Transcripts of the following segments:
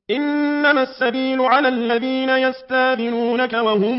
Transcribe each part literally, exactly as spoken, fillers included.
إنما السبيل على الذين يستاذنونك وهم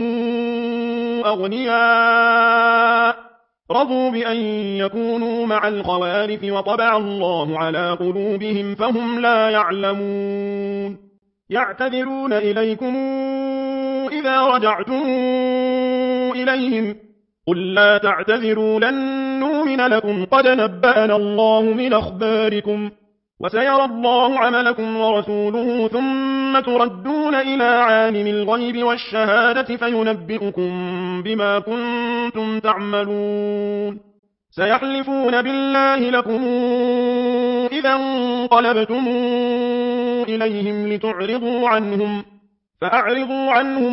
أغنياء رضوا بأن يكونوا مع الخوالف وطبع الله على قلوبهم فهم لا يعلمون يعتذرون إليكم إذا رجعتم إليهم قل لا تعتذروا لن نؤمن لكم قد نبأنا الله من أخباركم وسيرى الله عملكم ورسوله ثم تردون إلى عالم الغيب والشهادة فينبئكم بما كنتم تعملون سيحلفون بالله لكم إذا انقلبتم إليهم لتعرضوا عنهم فأعرضوا عنهم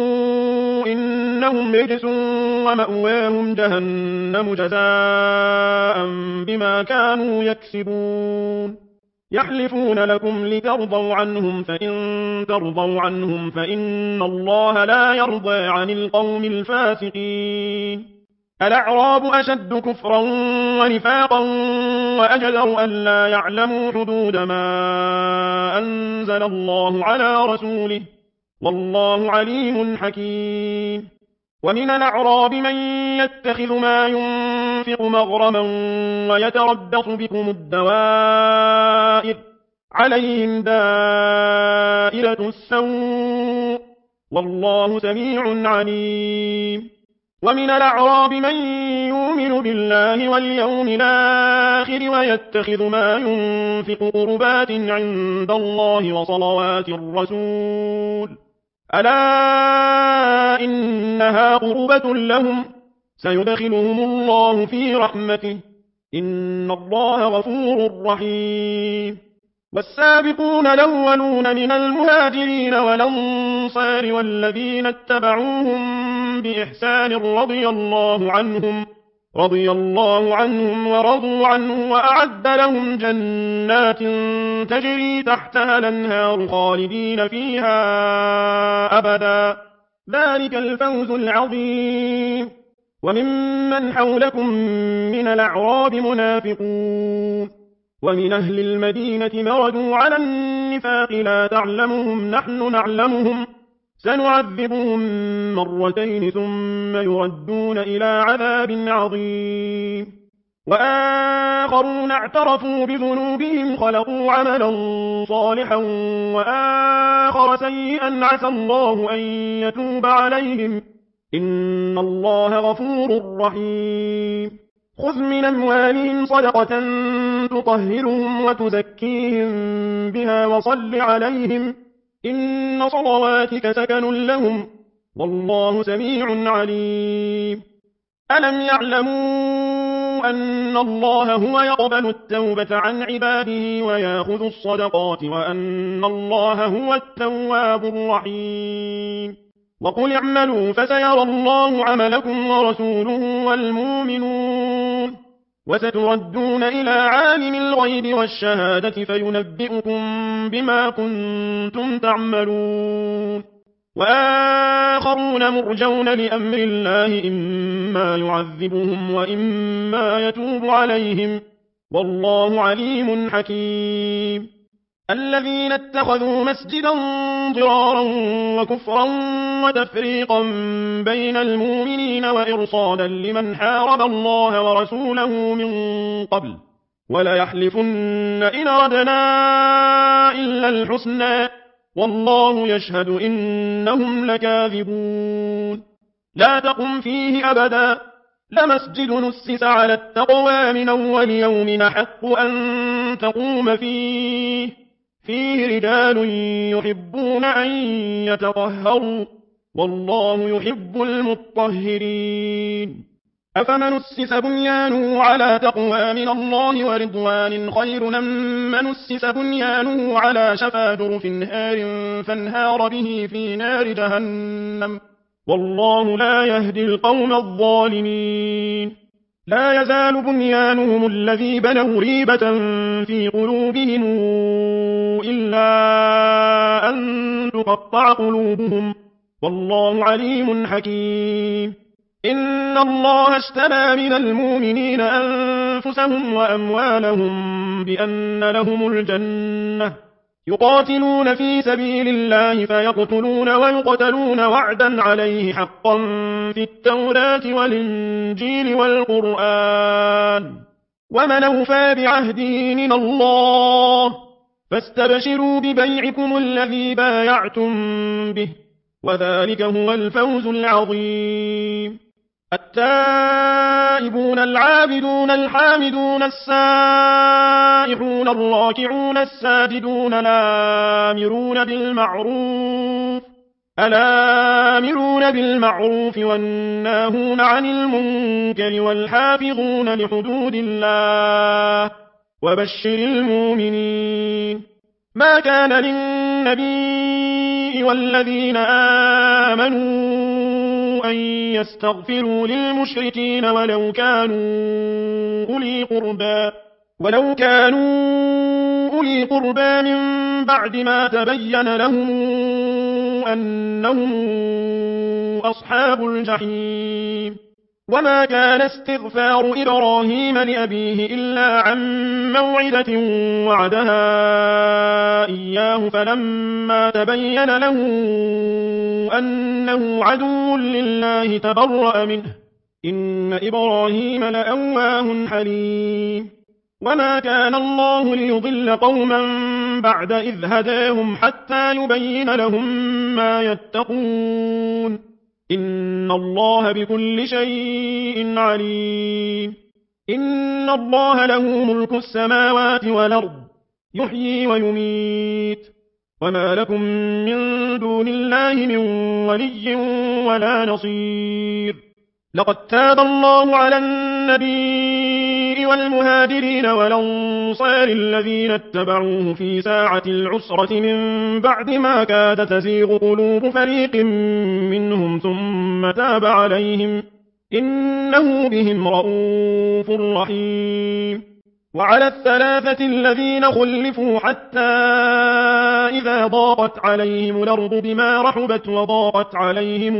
إنهم رجس ومأواهم جهنم جزاء بما كانوا يكسبون يحلفون لكم لترضوا عنهم فإن ترضوا عنهم فإن الله لا يرضى عن القوم الفاسقين الأعراب أشد كفرا ونفاقا وأجدر أن لا يعلموا حدود ما أنزل الله على رسوله والله عليم حكيم ومن الأعراب من يتخذ ما ينفق مغرما ويتربص بكم الدوائر عليهم دائرة السوء والله سميع عليم ومن الأعراب من يؤمن بالله واليوم الآخر ويتخذ ما ينفق قربات عند الله وصلوات الرسول ألا إنها قربة لهم سيدخلهم الله في رحمته إن الله غفور رحيم والسابقون الأولون من المهاجرين والأنصار والذين اتبعوهم بإحسان رضي الله عنهم رضي الله عنهم ورضوا عنه وأعد لهم جنات تجري تحتها الأنهار خالدين فيها أبدا ذلك الفوز العظيم وممن حولكم من الأعراب منافقون ومن أهل المدينة مردوا على النفاق لا تعلمهم نحن نعلمهم سنعذبهم مرتين ثم يردون إلى عذاب عظيم وآخرون اعترفوا بذنوبهم خلقوا عملا صالحا وآخر سيئا عسى الله أن يتوب عليهم إن الله غفور رحيم خذ من أموالهم صدقة تطهرهم وتزكيهم بها وصل عليهم إن صلواتك سكن لهم والله سميع عليم ألم يعلموا أن الله هو يقبل التوبة عن عباده ويأخذ الصدقات وأن الله هو التواب الرحيم وقل اعملوا فسيرى الله عملكم ورسوله والمؤمنون وستردون إلى عالم الغيب والشهادة فينبئكم بما كنتم تعملون وآخرون مرجون لأمر الله إما يعذبهم وإما يتوب عليهم والله عليم حكيم الذين اتخذوا مسجدا ضرارا وكفرا وتفريقا بين المؤمنين وإرصادا لمن حارب الله ورسوله من قبل وليحلفن إن أردنا إلا الحسنى والله يشهد إنهم لكاذبون لا تقم فيه أبدا لمسجد نسس على التقوى من أول يوم أحق أن تقوم فيه فيه رجال يحبون أن يتطهروا والله يحب المطهرين أفمن أسس بنيانه على تقوى من الله ورضوان خير أم من أسس بنيانه على شفا جرف هار فانهار به في نار جهنم والله لا يهدي القوم الظالمين لا يزال بنيانهم الذي بنوا ريبة في قلوبهم إلا أن تقطع قلوبهم والله عليم حكيم إن الله اشترى من المؤمنين أنفسهم وأموالهم بأن لهم الجنة يقاتلون في سبيل الله فيقتلون ويقتلون وعدا عليه حقا في التوراة والإنجيل والقرآن ومن أوفى بعهده من الله فاستبشروا ببيعكم الذي بايعتم به وذلك هو الفوز العظيم. التائبون العابدون الحامدون السائحون الراكعون الساجدون الآمرون بالمعروف الآمرون بالمعروف والناهون عن المنكر والحافظون لحدود الله وبشر المؤمنين. ما كان للنبي والذين آمنوا أن يستغفروا للمشركين ولو كانوا أولي قربى ولو كانوا أولي قربى من بعد ما تبين لهم أنهم أصحاب الجحيم. وما كان استغفار إبراهيم لأبيه إلا عن موعدة وعدها إياه فلما تبين له أنه عدو لله تبرأ منه إن إبراهيم لأواه حليم. وما كان الله ليضل قوما بعد إذ هداهم حتى يبين لهم ما يتقون إن الله بكل شيء عليم. إن الله له ملك السماوات والأرض يحيي ويميت وما لكم من دون الله من ولي ولا نصير. لقد تاب الله على النبي والمهاجرين والأنصار الذين اتبعوه في ساعة العسرة من بعد ما كاد تزيغ قلوب فريق منهم ثم تاب عليهم إنه بهم رءوف رحيم. وعلى الثلاثة الذين خلفوا حتى إذا ضاقت عليهم الأرض بما رحبت وضاقت عليهم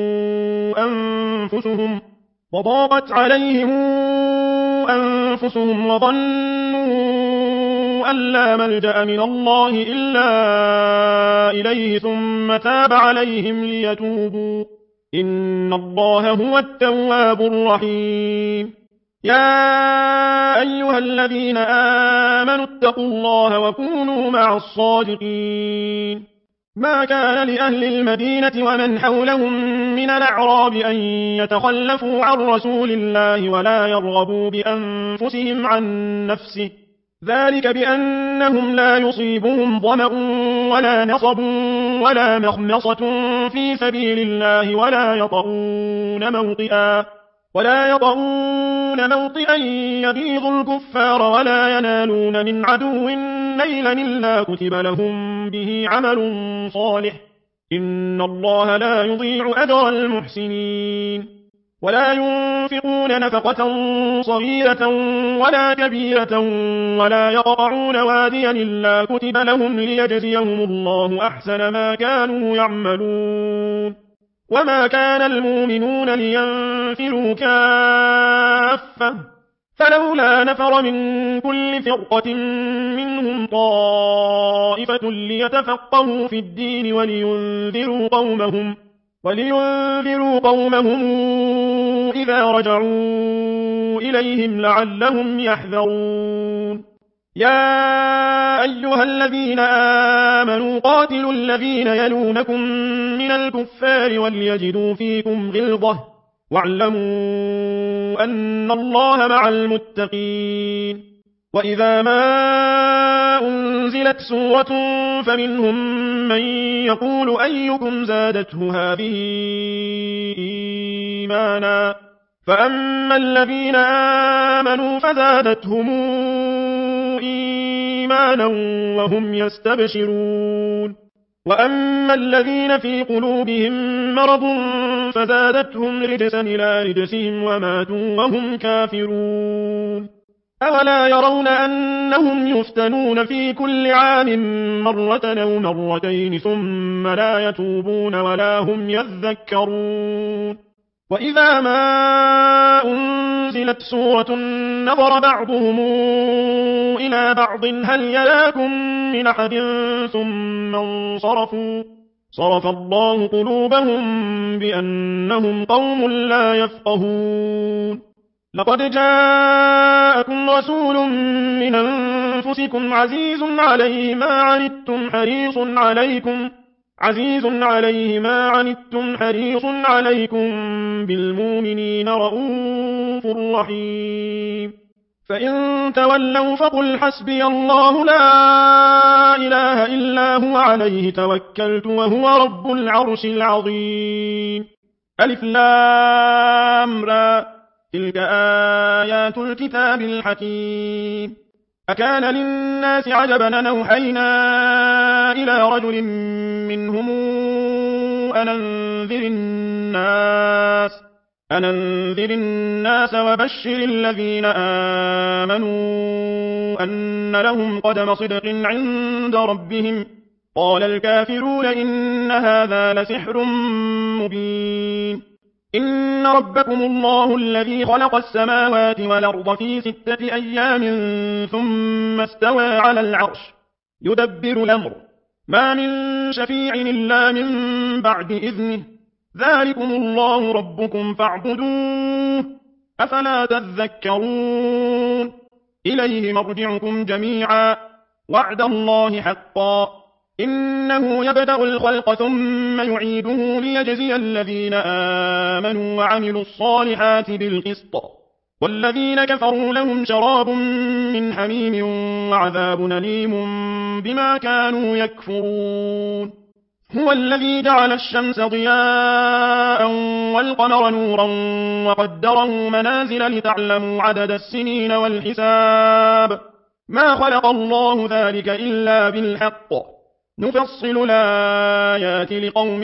أنفسهم وضاقت عليهم أنفسهم وظنوا أن لا ملجأ من الله إلا إليه ثم تاب عليهم ليتوبوا إن الله هو التواب الرحيم. يا أيها الذين آمنوا اتقوا الله وكونوا مع الصادقين. ما كان لأهل المدينة ومن حولهم من الأعراب أن يتخلفوا عن رسول الله ولا يرغبوا بأنفسهم عن نفسه ذلك بأنهم لا يصيبهم ظمأ ولا نصب ولا مخمصة في سبيل الله ولا يطؤون موطئا ولا يطؤون موطئا يغيظ الكفار ولا ينالون من عدو نيلا إلا كتب لهم به عمل صالح إن الله لا يضيع أجر المحسنين. ولا ينفقون نفقة صغيرة ولا كبيرة ولا يقطعون واديا إلا كتب لهم ليجزيهم الله أحسن ما كانوا يعملون. وما كان المؤمنون لينفروا كافة فلولا نفر من كل فرقة منهم طائفة ليتفقهوا في الدين ولينذروا قومهم ولينذروا قومهم إذا رجعوا إليهم لعلهم يحذرون. يا أيها الذين آمنوا قاتلوا الذين يلونكم من الكفار وليجدوا فيكم غلظة واعلموا أن الله مع المتقين. وإذا ما أنزلت سورة فمنهم من يقول أيكم زادته هذه إيمانا فأما الذين آمنوا فزادتهم إيمانا وهم يستبشرون وأما الذين في قلوبهم مرض فزادتهم رجسا إلى رجسهم وماتوا وهم كافرون. أولا يرون أنهم يفتنون في كل عام مرة أو مرتين ثم لا يتوبون ولا هم يذكرون وإذا ما أنزلت سورة نظر بعضهم إلى بعض هل يراكم من أحد ثم انصرفوا صرف الله قلوبهم بأنهم قوم لا يفقهون لقد جاءكم رسول من أنفسكم عزيز عليه ما عنتم حريص عليكم عزيز عليه ما عنتم حريص عليكم بالمؤمنين رؤوف رحيم فإن تولوا فقل حسبي الله لا إله إلا هو عليه توكلت وهو رب العرش العظيم ألف لام را تلك آيات الكتاب الحكيم أكان للناس عجبا أوحينا إلى رجل منهم أن أنذر الناس أن أنذر الناس وبشر الذين آمنوا أن لهم قدم صدق عند ربهم قال الكافرون إن هذا لسحر مبين إن ربكم الله الذي خلق السماوات والأرض في ستة أيام ثم استوى على العرش يدبر الأمر ما من شفيع إلا من بعد إذنه ذلكم الله ربكم فاعبدوه أفلا تذكرون إليه مرجعكم جميعا وعد الله حقا إنه يبدأ الخلق ثم يعيده ليجزي الذين آمنوا وعملوا الصالحات بالقسط والذين كفروا لهم شراب من حميم وعذاب أليم بما كانوا يكفرون هو الذي جعل الشمس ضياء والقمر نورا وقدره منازل لتعلموا عدد السنين والحساب ما خلق الله ذلك إلا بالحق نفصل الآيات لقوم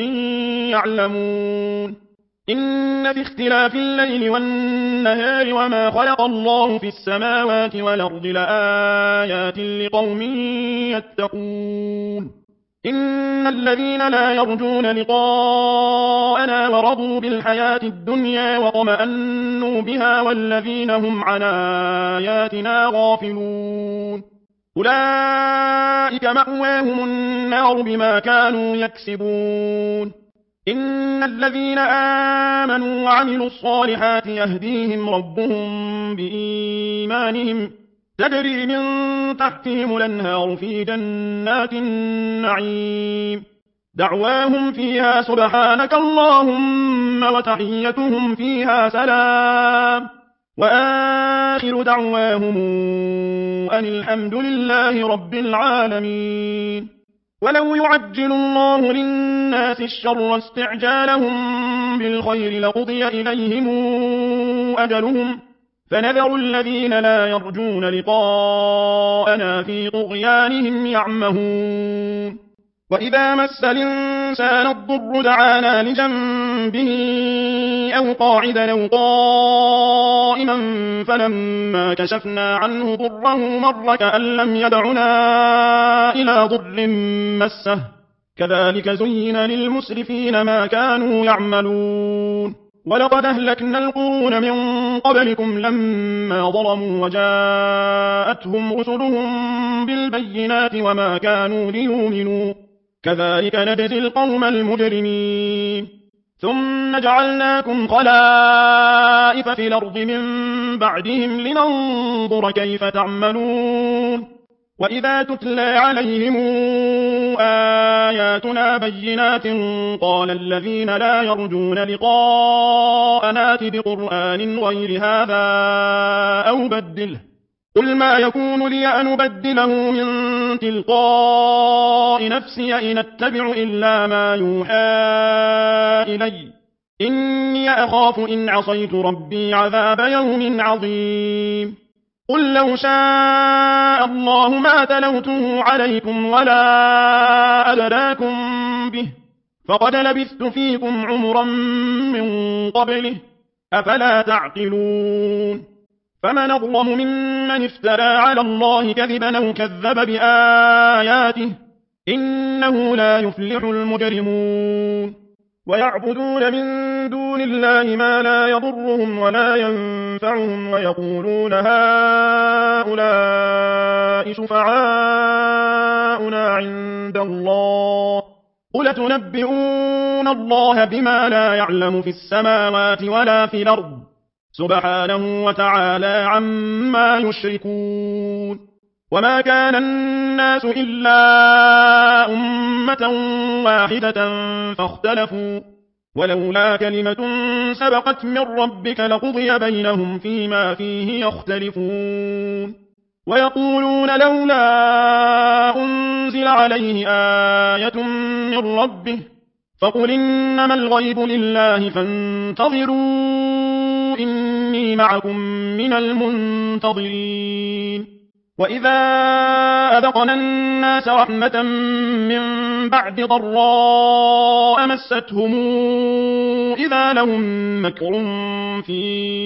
يعلمون إن في اختلاف الليل والنهار وما خلق الله في السماوات والأرض لآيات لقوم يتقون إن الذين لا يرجون لقاءنا ورضوا بالحياة الدنيا وطمأنوا بها والذين هم عن آياتنا غافلون أولئك مأواهم النار بما كانوا يكسبون إن الذين آمنوا وعملوا الصالحات يهديهم ربهم بإيمانهم تجري من تحتهم الأنهار في جنات النعيم دعواهم فيها سبحانك اللهم وتحيتهم فيها سلام وآخر دعواهم أن الحمد لله رب العالمين ولو يعجل الله للناس الشر استعجالهم بالخير لقضي إليهم أجلهم فنذر الذين لا يرجون لقاءنا في طغيانهم يعمهون وإذا مس الإنسان الضر دعانا لجنبه أو قاعدا أو قائما فلما كشفنا عنه ضره مر كأن لم يدعنا إلى ضر مسه كذلك زين للمسرفين ما كانوا يعملون ولقد أهلكنا القرون من قبلكم لما ظلموا وجاءتهم رسلهم بالبينات وما كانوا ليؤمنوا كذلك نجزي القوم المجرمين ثم جعلناكم خلائف في الأرض من بعدهم لننظر كيف تعملون وإذا تتلى عليهم آياتنا بينات قال الذين لا يرجون لقاءنا ائت بقرآن غير هذا أو بدله قل ما يكون لي أن أبدله من تلقاء نفسي إن أتبع إلا ما يوحى إلي إني أخاف إن عصيت ربي عذاب يوم عظيم قل لو شاء الله ما تلوته عليكم ولا أدراكم به فقد لبثت فيكم عمرا من قبله أفلا تعقلون فمن أظلم ممن افترى على الله كذبا أو كذب بآياته إنه لا يفلح المجرمون ويعبدون من دون دون الله ما لا يضرهم ولا ينفعهم ويقولون هؤلاء شفعاؤنا عند الله قل تنبئون الله بما لا يعلم في السماوات ولا في الأرض سبحانه وتعالى عما يشركون وما كان الناس إلا أمة واحدة فاختلفوا ولولا كلمة سبقت من ربك لقضي بينهم فيما فيه يختلفون ويقولون لولا أنزل عليه آية من ربه فقل إنما الغيب لله فانتظروا إني معكم من المنتظرين وإذا أذقنا الناس رحمة من بعد ضراء مستهم إذا لهم مكر في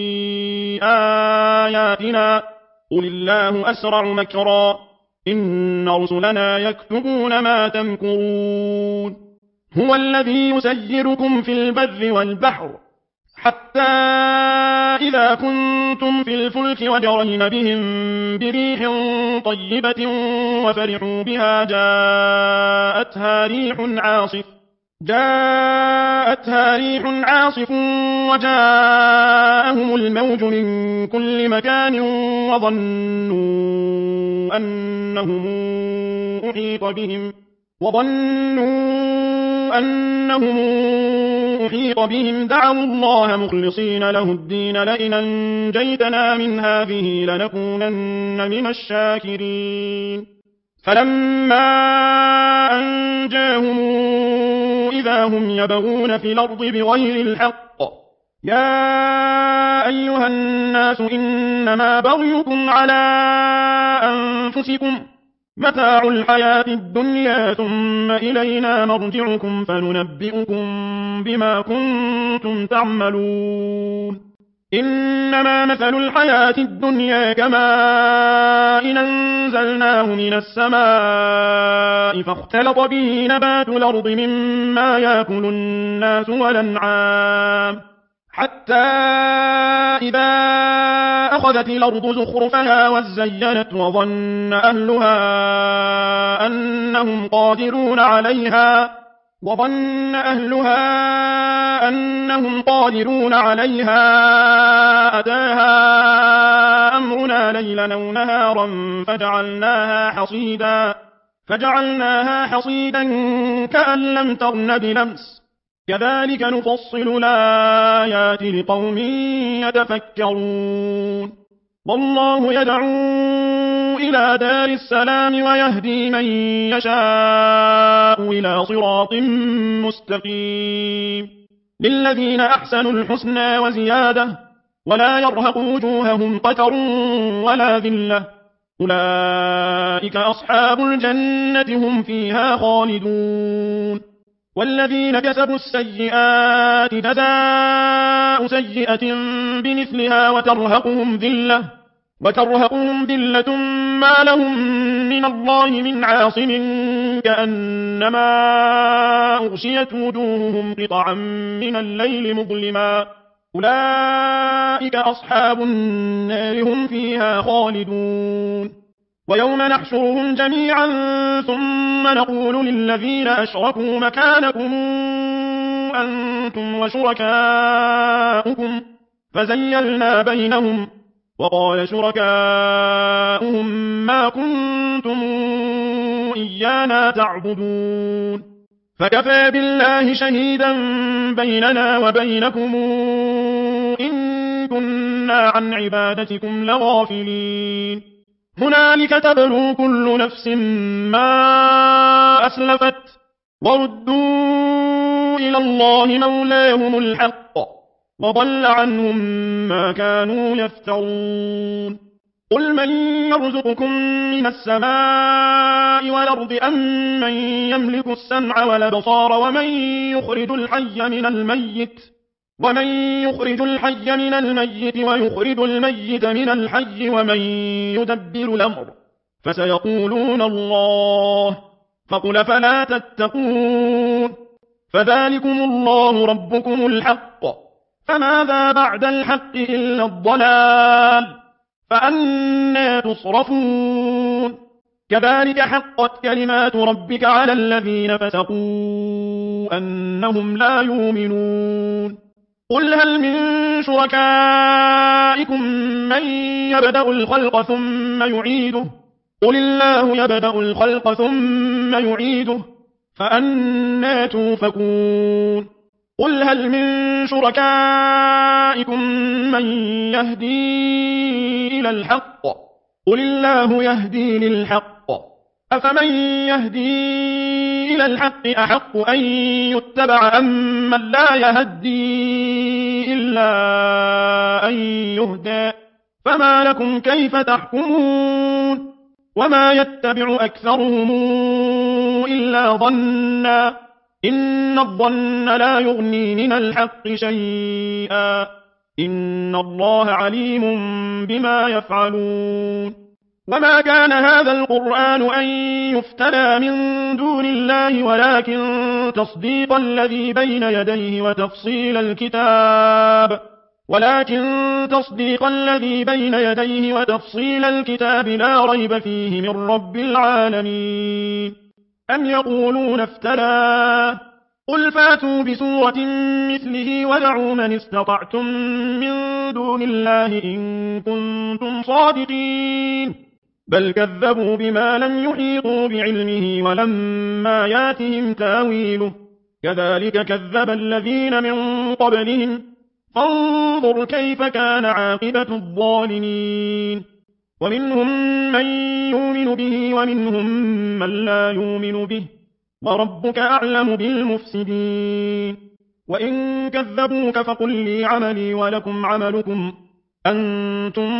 آياتنا قل الله أسرع مكرا إن رسلنا يكتبون ما تمكرون هو الذي يسيركم في البر والبحر حتى إذا كنتم في الفلك وجرين بهم بريح طيبة وفرحوا بها جاءتها ريح عاصف جاءتها ريح عاصف وجاءهم الموج من كل مكان وظنوا أنهم أحيط بهم وظنوا أنهم أحيط بهم دعوا الله مخلصين له الدين لئن أنجيتنا من هذه لنكونن من الشاكرين فلما أنجاهم إذا هم يبغون في الأرض بغير الحق يا أيها الناس إنما بغيكم على أنفسكم متاع الحياة الدنيا ثم إلينا مرجعكم فننبئكم بما كنتم تعملون إنما مثل الحياة الدنيا كماء أنزلناه من السماء فاختلط به نبات الأرض مما يأكل الناس والأنعام حتى إذا أخذت الأرض زخرفها وزينت وظن أهلها أنهم قادرون عليها وظن أهلها أنهم قادرون عليها أتاها أمرنا ليلا أو نهارا فجعلناها حصيدا فجعلناها حصيدا كأن لم تغن بلمس كذلك نفصل الآيات لقوم يتفكرون والله يدعو إلى دار السلام ويهدي من يشاء إلى صراط مستقيم للذين أحسنوا الحسنى وزيادة ولا يرهق وجوههم قتر ولا ذلة أولئك أصحاب الجنة هم فيها خالدون والذين كسبوا السيئات جزاء سيئة بمثلها وترهقهم ذلة وترهقهم ذلة ما لهم من الله من عاصم كأنما أغشيت وجوههم قطعا من الليل مظلما أولئك أصحاب النار هم فيها خالدون ويوم نحشرهم جميعا ثم نقول للذين أشركوا مكانكم أنتم وشركاؤكم فزيلنا بينهم وقال شركاؤهم ما كنتم إيانا تعبدون فكفى بالله شهيدا بيننا وبينكم إن كنا عن عبادتكم لغافلين هنالك تبلو كل نفس ما أسلفت وردوا إلى الله مولاهم الحق وضل عنهم ما كانوا يفترون قل من يرزقكم من السماء والأرض أم من يملك السمع والأبصار ومن يخرج الحي من الميت ومن يخرج الحي من الميت ويخرج الميت من الحي ومن يدبر الأمر فسيقولون الله فقل فلا تتقون فذلكم الله ربكم الحق فماذا بعد الحق إلا الضلال فأنى تصرفون كذلك حقت كلمات ربك على الذين فسقوا أنهم لا يؤمنون قل هل من شركائكم من يبدأ الخلق ثم يعيده قل الله يبدأ الخلق ثم يعيده فأنى توفكون قل هل من شركائكم من يهدي إلى الحق قل الله يهدي للحق أفمن يهدي إلى الحق أحق أن يتبع أم من لا يهدي إلا أن يهدى فما لكم كيف تحكمون وما يتبع أكثرهم إلا ظنا إن الظن لا يغني من الحق شيئا إن الله عليم بما يفعلون وما كان هذا القرآن أن يفترى من دون الله ولكن تصديق الذي بين يديه وتفصيل الكتاب ولكن تصديق الذي بين يديه وتفصيل الكتاب لا ريب فيه من رب العالمين أم يقولون افتراه قل فاتوا بسورة مثله ودعوا من استطعتم من دون الله إن كنتم صادقين بل كذبوا بما لم يحيطوا بعلمه ولما ياتهم تاويله كذلك كذب الذين من قبلهم فانظر كيف كان عاقبة الظالمين ومنهم من يؤمن به ومنهم من لا يؤمن به وربك أعلم بالمفسدين وإن كذبوك فقل لي عملي ولكم عملكم أنتم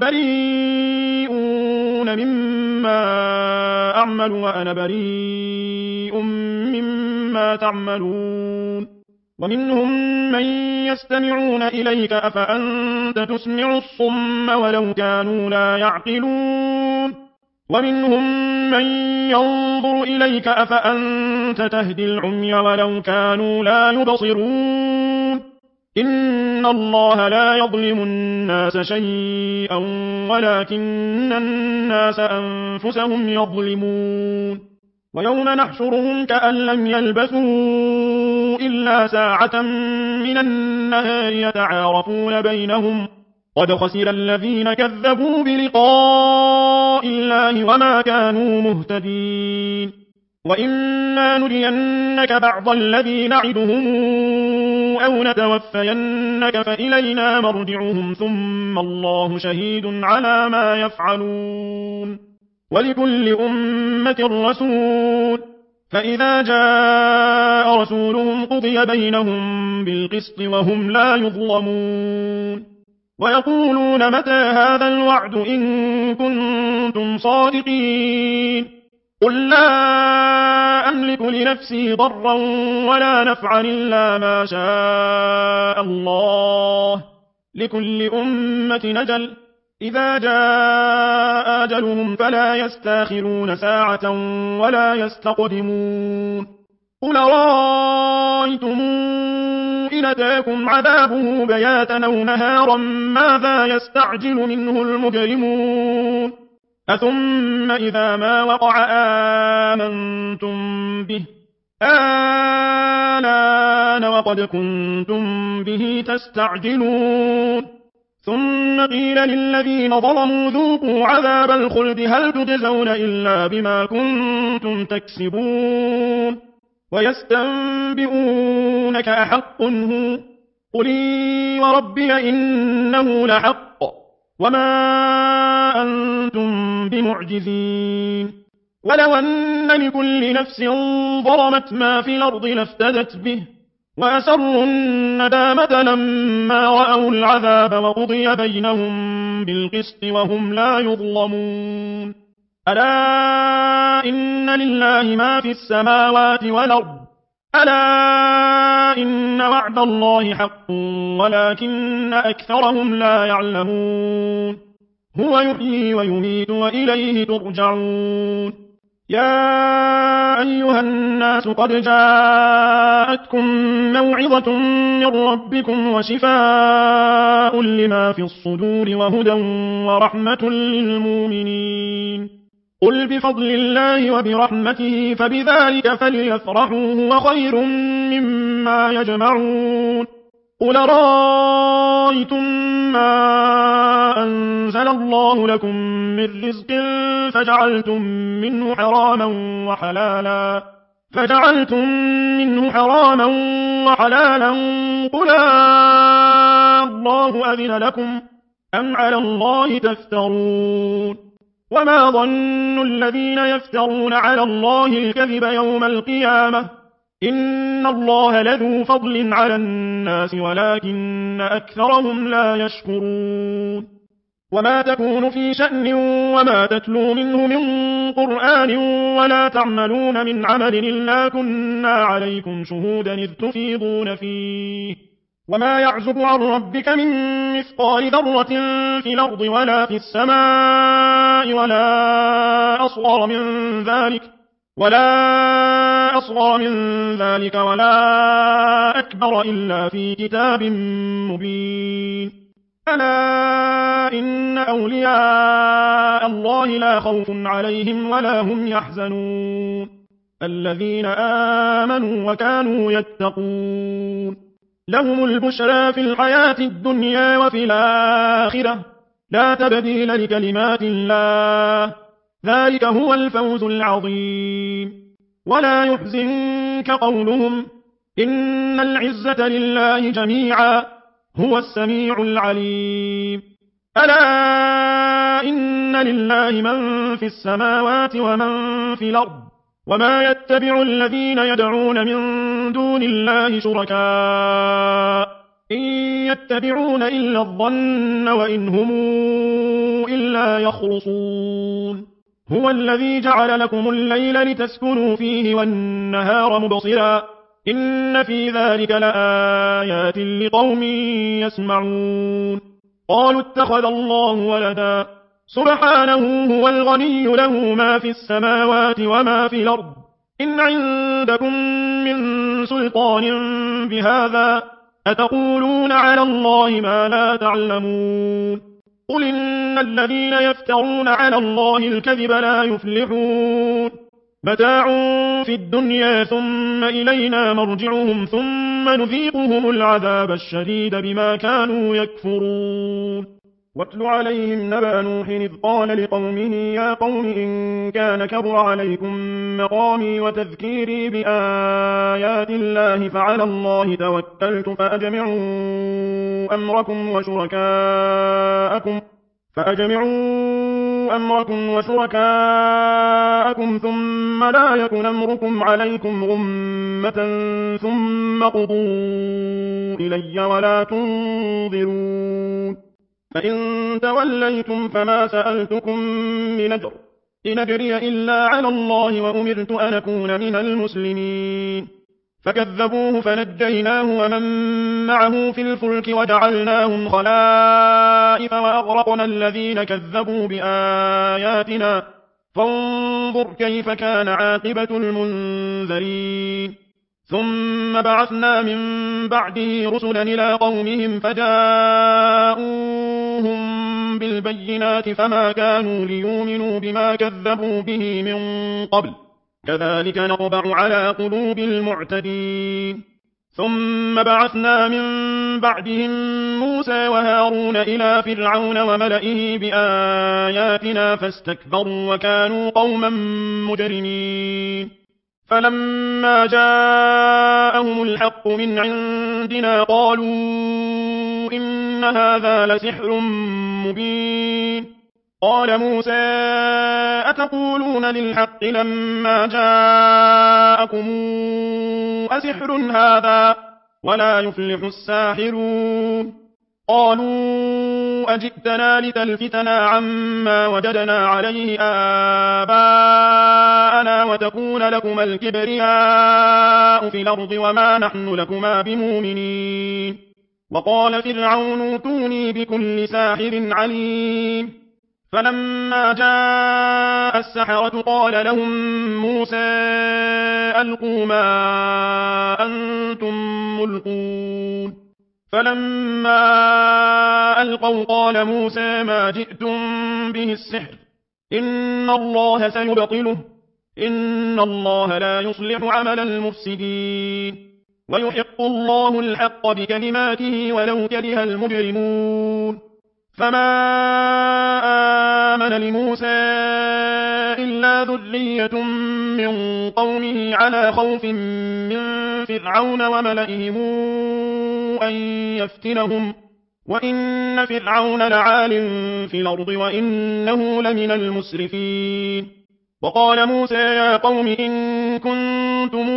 بريئون مما أعمل وأنا بريء مما تعملون ومنهم من يستمعون إليك أفأنت تسمع الصم ولو كانوا لا يعقلون ومنهم من ينظر إليك أفأنت تهدي العمي ولو كانوا لا يبصرون إن الله لا يظلم الناس شيئا ولكن الناس أنفسهم يظلمون ويوم نحشرهم كأن لم يلبثوا إلا ساعة من النهار يتعارفون بينهم قد خسر الذين كذبوا بلقاء الله وما كانوا مهتدين وإما نرينك بعض الذي نعدهم أو نتوفينك فإلينا مرجعهم ثم الله شهيد على ما يفعلون ولكل أمة رسول فإذا جاء رسولهم قضي بينهم بالقسط وهم لا يظلمون ويقولون متى هذا الوعد إن كنتم صادقين قل لا أملك لنفسي ضرا ولا نفعا إلا ما شاء الله لكل أمة نجل إذا جاء أجلهم فلا يستاخرون ساعة ولا يستقدمون قل رأيتم إن أتاكم عذابه بياتا أو نهارا ماذا يستعجل منه المجرمون أثم إذا ما وقع آمنتم به آلان وقد كنتم به تستعجلون ثم قيل للذين ظلموا ذوقوا عذاب الخلد هل تجزون إلا بما كنتم تكسبون ويستنبئونك أحق هو قل إي وربي إنه لحق وما أنتم بمعجزين ولو أن لكل نفس ظلمت ما في الأرض لافتدت به وأسروا الندامة لما رأوا العذاب وقضي بينهم بالقسط وهم لا يظلمون ألا إن لله ما في السماوات والأرض ألا إن وعد الله حق ولكن أكثرهم لا يعلمون هو يحيي ويميت وإليه ترجعون يا أيها الناس قد جاءتكم موعظة من ربكم وشفاء لما في الصدور وهدى ورحمة للمؤمنين قل بفضل الله وبرحمته فبذلك فليفرحوا هو خير مما يجمعون قل رأيتم ما أنزل الله لكم من رزق فجعلتم منه حراما وحلالا فجعلتم منه حراما وحلالا قل الله أذن لكم أم على الله تفترون وما ظن الذين يفترون على الله الكذب يوم القيامة إن الله لذو فضل على الناس ولكن أكثرهم لا يشكرون وما تكون في شأن وما تتلو منه من قرآن ولا تعملون من عمل إلا كنا عليكم شهودا إذ تفيضون فيه وما يعزب عن ربك من مثقال ذرة في الأرض ولا في السماء ولا أصغر من ذلك ولا أصغر من ذلك ولا أكبر إلا في كتاب مبين ألا إن أولياء الله لا خوف عليهم ولا هم يحزنون الذين آمنوا وكانوا يتقون لهم البشرى في الحياة الدنيا وفي الآخرة لا تبديل لكلمات الله ذلك هو الفوز العظيم ولا يحزنك قولهم إن العزة لله جميعا هو السميع العليم ألا إن لله من في السماوات ومن في الأرض وما يتبع الذين يدعون من دون الله شركاء إن يتبعون إلا الظن وإن هم إلا يخرصون هو الذي جعل لكم الليل لتسكنوا فيه والنهار مبصرا إن في ذلك لآيات لقوم يسمعون قالوا اتخذ الله ولدا سبحانه هو الغني له ما في السماوات وما في الأرض إن عندكم من سلطان بهذا أتقولون على الله ما لا تعلمون قل إن الذين يفترون على الله الكذب لا يفلحون متاع في الدنيا ثم إلينا مرجعهم ثم نذيقهم العذاب الشديد بما كانوا يكفرون واتل عليهم نبأ نوح إذ قال لقومه يا قوم إن كان كبر عليكم مقامي وتذكيري بآيات الله فعلى الله توكلت فأجمعوا أمركم وشركاءكم فأجمعوا أمركم وشركاءكم ثم لا يكن أمركم عليكم غمة ثم قضوا إلي ولا تنظرون فإن توليتم فما سألتكم من أجر إن أجري إلا على الله وأمرت أن أكون من المسلمين فكذبوه فنجيناه ومن معه في الفلك وجعلناهم خلائف وأغرقنا الذين كذبوا بآياتنا فانظر كيف كان عاقبة المنذرين ثم بعثنا من بعده رسلا إلى قومهم فجاءوهم بالبينات فما كانوا ليؤمنوا بما كذبوا به من قبل كذلك نطبع على قلوب المعتدين ثم بعثنا من بعدهم موسى وهارون إلى فرعون وملئه بآياتنا فاستكبروا وكانوا قوما مجرمين فلما جاءهم الحق من عندنا قالوا إن هذا لسحر مبين قال موسى أتقولون للحق لما جاءكم أسحر هذا ولا يفلح الساحرون قالوا أجئتنا لتلفتنا عما وجدنا عليه آباءنا وتكون لكما الكبرياء في الأرض وما نحن لكما بمؤمنين وقال فرعون ائتوني بكل ساحر عليم فلما جاء السحرة قال لهم موسى ألقوا ما أنتم ملقون فلما ألقوا قال موسى ما جئتم به السحر إن الله سيبطله إن الله لا يصلح عمل المفسدين ويحق الله الحق بكلماته ولو كره المجرمون فما آمن لموسى إلا ذرية من قومه على خوف من فرعون وملئهم أن يفتنهم وإن فرعون لعال في الأرض وإنه لمن المسرفين وقال موسى يا قوم إن كنتم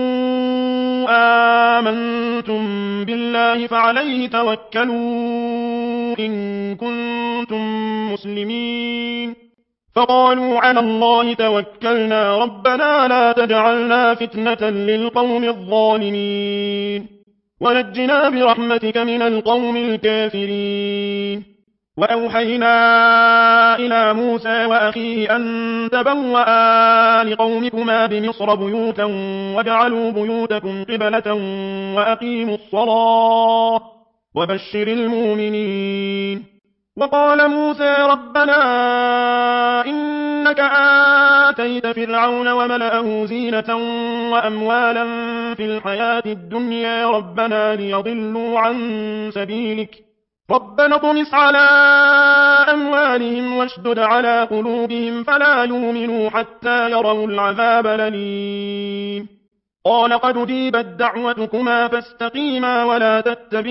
آمنتم بالله فعليه توكلوا إن كنتم مسلمين فقالوا على الله توكلنا ربنا لا تجعلنا فتنة للقوم الظالمين ونجنا برحمتك من القوم الكافرين وأوحينا إلى موسى وأخيه أن تبوأ لقومكما بمصر بيوتا واجعلوا بيوتكم قبلة وأقيموا الصلاة وبشر المؤمنين وقال موسى ربنا إنك آتيت فرعون وملأه زينة وأموالا في الحياة الدنيا ربنا ليضلوا عن سبيلك ربنا اطمس على أموالهم واشدد على قلوبهم فلا يؤمنوا حتى يروا العذاب الأليم قال قد أجيبت دعوتكما فاستقيما ولا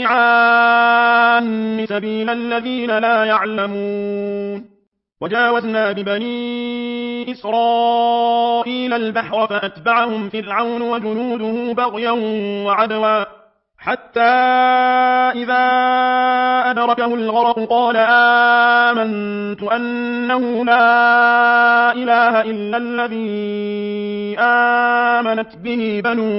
تتبعان سبيل الذين لا يعلمون وجاوزنا ببني إسرائيل البحر فأتبعهم فرعون وجنوده بغيا وعدوا حتى إذا أدركه الغرق قال آمنت أنه لا إله إلا الذي آمنت به بنو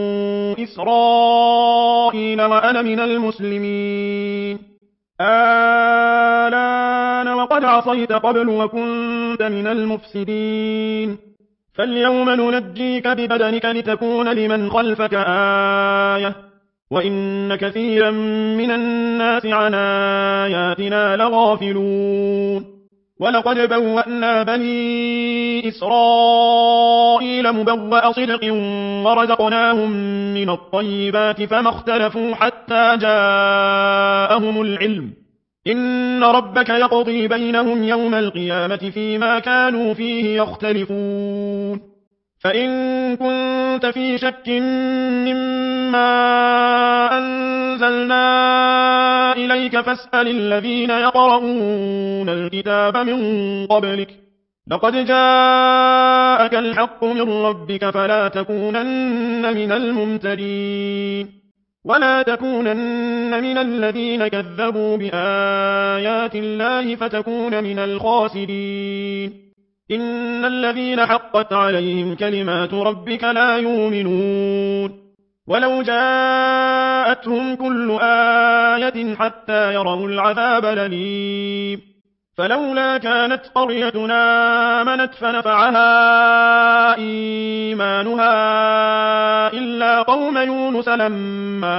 إسرائيل وأنا من المسلمين الآن وقد عصيت قبل وكنت من المفسدين فاليوم ننجيك ببدنك لتكون لمن خلفك آية وإن كثيرا من الناس عن آياتنا لغافلون ولقد بوأنا بني إسرائيل مبوأ صدق ورزقناهم من الطيبات فما اختلفوا حتى جاءهم العلم إن ربك يقضي بينهم يوم القيامة فيما كانوا فيه يختلفون فإن كنت في شك مما أنزلنا إليك فاسأل الذين يقرؤون الكتاب من قبلك لقد جاءك الحق من ربك فلا تكونن من الممترين ولا تكونن من الذين كذبوا بآيات الله فتكون من الخاسرين إن الذين حقت عليهم كلمات ربك لا يؤمنون ولو جاءتهم كل آية حتى يروا العذاب الأليم فلولا كانت قريتنا آمنت فنفعها إيمانها إلا قوم يونس لما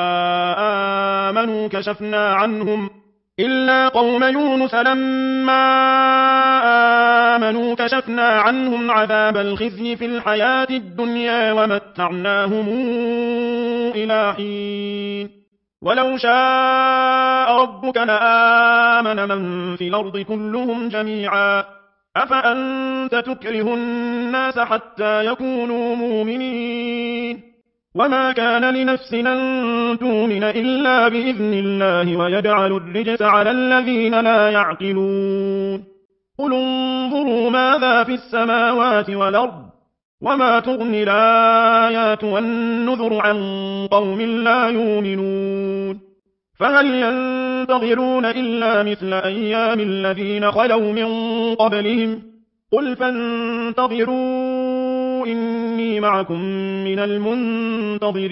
آمنوا كشفنا عنهم إلا قوم يونس لما آمنوا كشفنا عنهم عذاب الخزي في الحياة الدنيا ومتعناهم إلى حين ولو شاء ربك لآمن من في الأرض كلهم جميعا أفأنت تكره الناس حتى يكونوا مؤمنين وما كان لنفس أن تؤمن إلا بإذن الله ويجعل الرجس على الذين لا يعقلون قل انظروا ماذا في السماوات والأرض وما تغني الآيات والنذر عن قوم لا يؤمنون فهل ينتظرون إلا مثل أيام الذين خلوا من قبلهم قل فانتظروا إني معكم من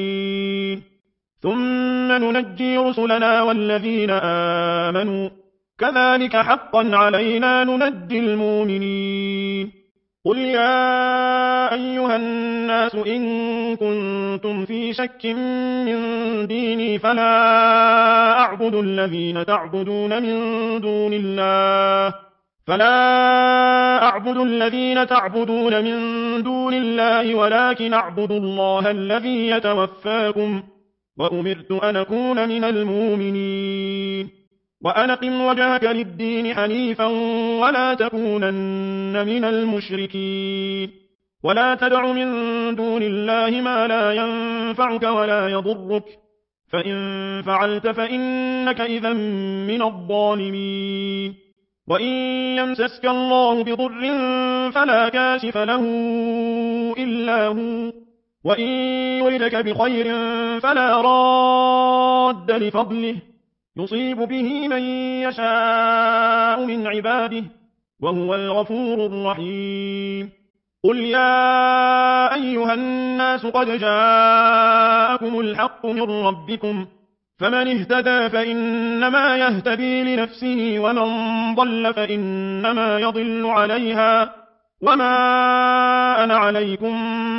المنتظرين ثم ننجي رسلنا والذين آمنوا كذلك حقا علينا ننجي المؤمنين. قل يا أيها الناس إن كنتم في شك من ديني فلا أعبد الذين تعبدون من دون الله فلا أعبد الذين تعبدون من دون الله ولكن أعبد الله الذي يتوفاكم وأمرت أن أكون من المؤمنين. وأن أقم وجهك للدين حنيفا ولا تكونن من المشركين. ولا تدع من دون الله ما لا ينفعك ولا يضرك فإن فعلت فإنك إذا من الظالمين. وإن يمسسك الله بضر فلا كاشف له إلا هو وإن يردك بخير فلا راد لفضله يصيب به من يشاء من عباده وهو الغفور الرحيم. قل يا أيها الناس قد جاءكم الحق من ربكم فمن اهتدى فإنما يهتدي لنفسه ومن ضل فإنما يضل عليها وما أنا عليكم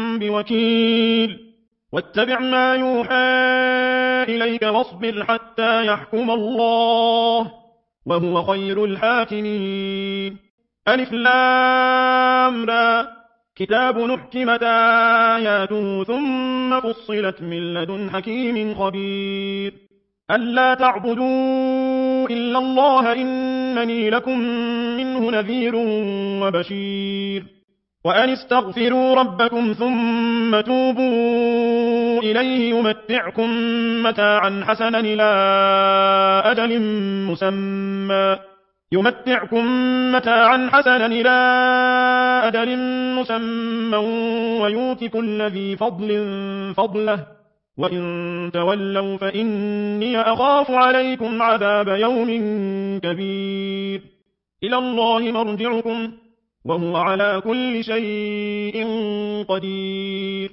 بوكيل. واتبع ما يوحى إليك واصبر حتى يحكم الله وهو خير الحاكمين. ألف لام را كتاب نحكمت آياته ثم فصلت من لدن حكيم خبير. ألا تعبدوا إلا الله إنني لكم منه نذير وبشير. وأن استغفروا ربكم ثم توبوا إليه يمتعكم متاعا حسنا إلى أجل مسمى يمتعكم متاعا حسنا إلى أجل مسمى ويؤت كل ذي فضل فضله وإن تولوا فإني أخاف عليكم عذاب يوم كبير. إلى الله مرجعكم وهو على كل شيء قدير.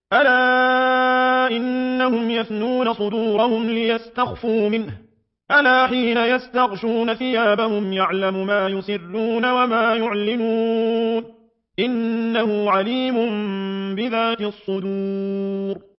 ألا إنهم يثنون صدورهم ليستخفوا منه ألا حين يستغشون ثيابهم يعلم ما يسرون وما يعلنون إنه عليم بذات الصدور.